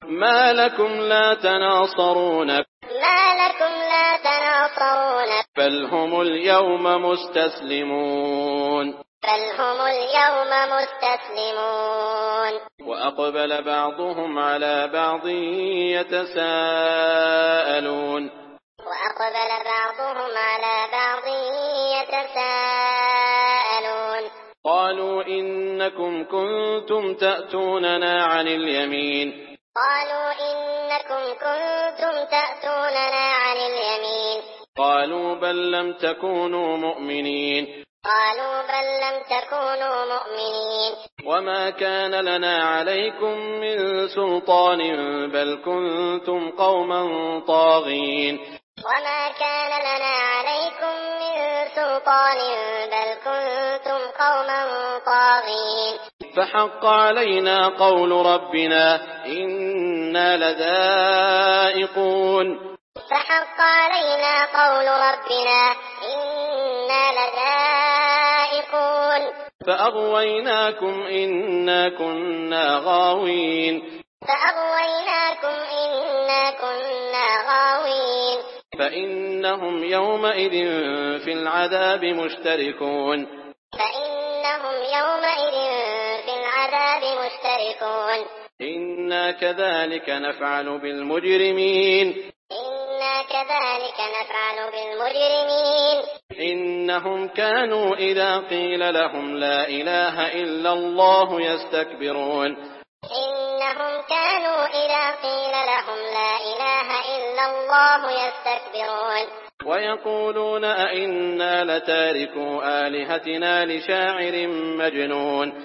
ما لكم لا تناصرون بل هم اليوم مستسلمون وأقبل بعضهم على بعض يتساءلون قالوا إنكم كنتم تأتوننا عن اليمين قالوا بل لم تكونوا مؤمنين وما كان لنا عليكم من سلطان بل كنتم قوما طاغين فحق علينا قول ربنا إنا لذائقون فأغويناكم إنا كنا غاوين فإنهم يومئذ في العذاب مشتركون إنا كذلك نفعل بالمجرمين إنهم كانوا إذا قيل لهم لا إله إلا الله يستكبرون ويقولون أئنا لتاركو آلهتنا لشاعر مجنون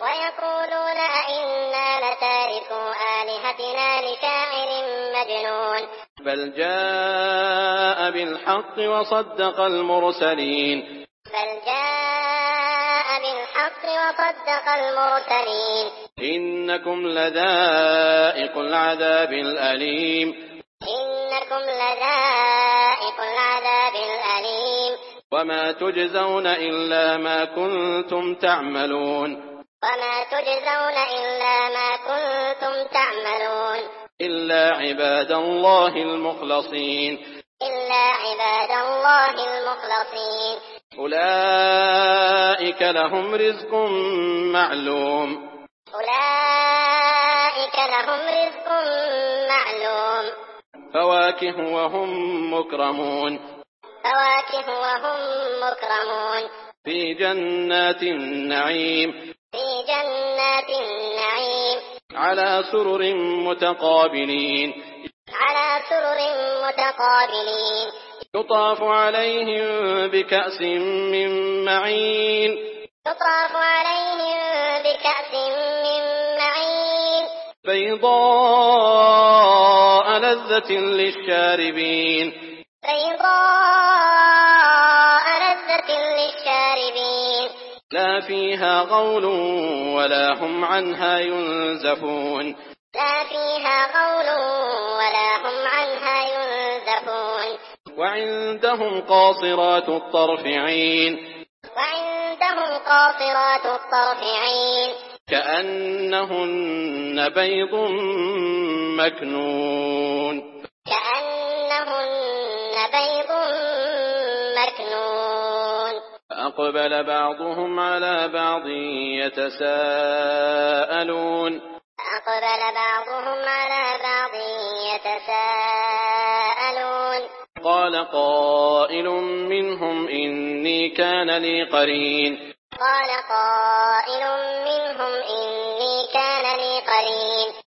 بل جاء بالحق وصدق المرسلين إنكم لذائق العذاب الأليم وما تجزون إلا ما كنتم تعملون إلا عباد الله المخلصين أولئك لهم رزق معلوم فواكه وهم مكرمون في جنات النعيم على سرر متقابلين يطاف عليهم بكأس من معين بيضاء لذة للشاربين لا فيها غول ولا هم عنها ينزفون وعندهم قاصرات الطرف عين كأنهن بيض مكنون فأقبل بعضهم على بعض يتساءلون قال قائل منهم إني كان لي قرين